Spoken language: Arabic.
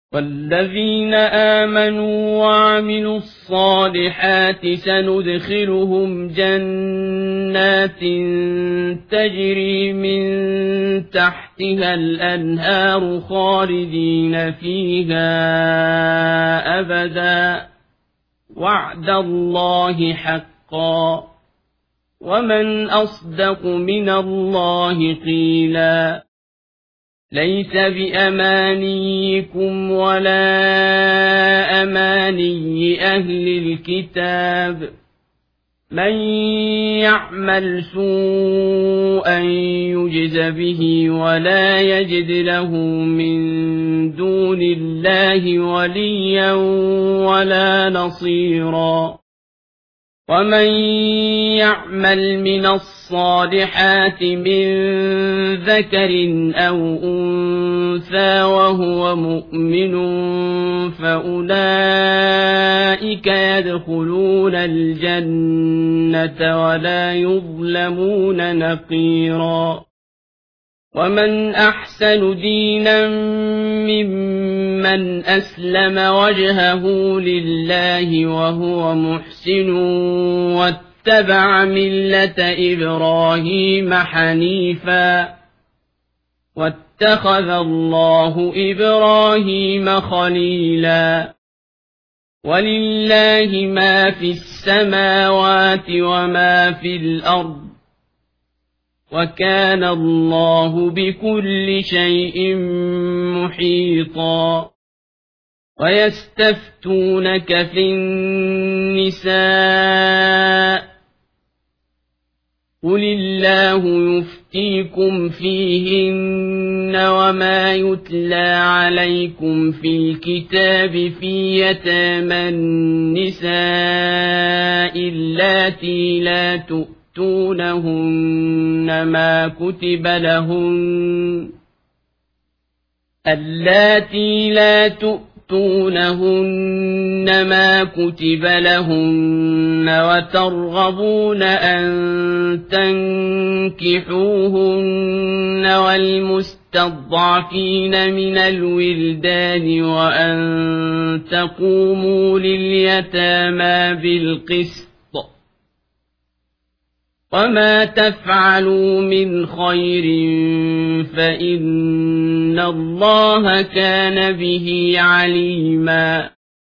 والذين آمنوا وعملوا الصالحات سندخلهم جنات تجري من تحتها الأنهار خالدين فيها أبدا وعد الله حقا ومن أصدق من الله قيلا ليس بأمانيكم ولا أماني أهل الكتاب من يعمل سوءا يجز به ولا يجد له من دون الله وليا ولا نصيرا ومن يعمل من الصالحات من ذكر أو أنثى وهو مؤمن فأولئك يدخلون الجنة ولا يظلمون نقيرا ومن أحسن دينا ممن أسلم وجهه لله وهو محسن واتبع ملة إبراهيم حنيفا واتخذ الله إبراهيم خليلا ولله ما في السماوات وما في الأرض وكان الله بكل شيء محيطا ويستفتونك في النساء قل الله يفتيكم فيهن وما يتلى عليكم في الكتاب في يتامى النساء اللاتي لا تؤتونهن ما كتب لهن وترغبون أن تنكحوهن والمستضعفين من الولدان وأن تقوموا لليتامى بالقسط وما تفعلوا من خير فإن الله كان به عليما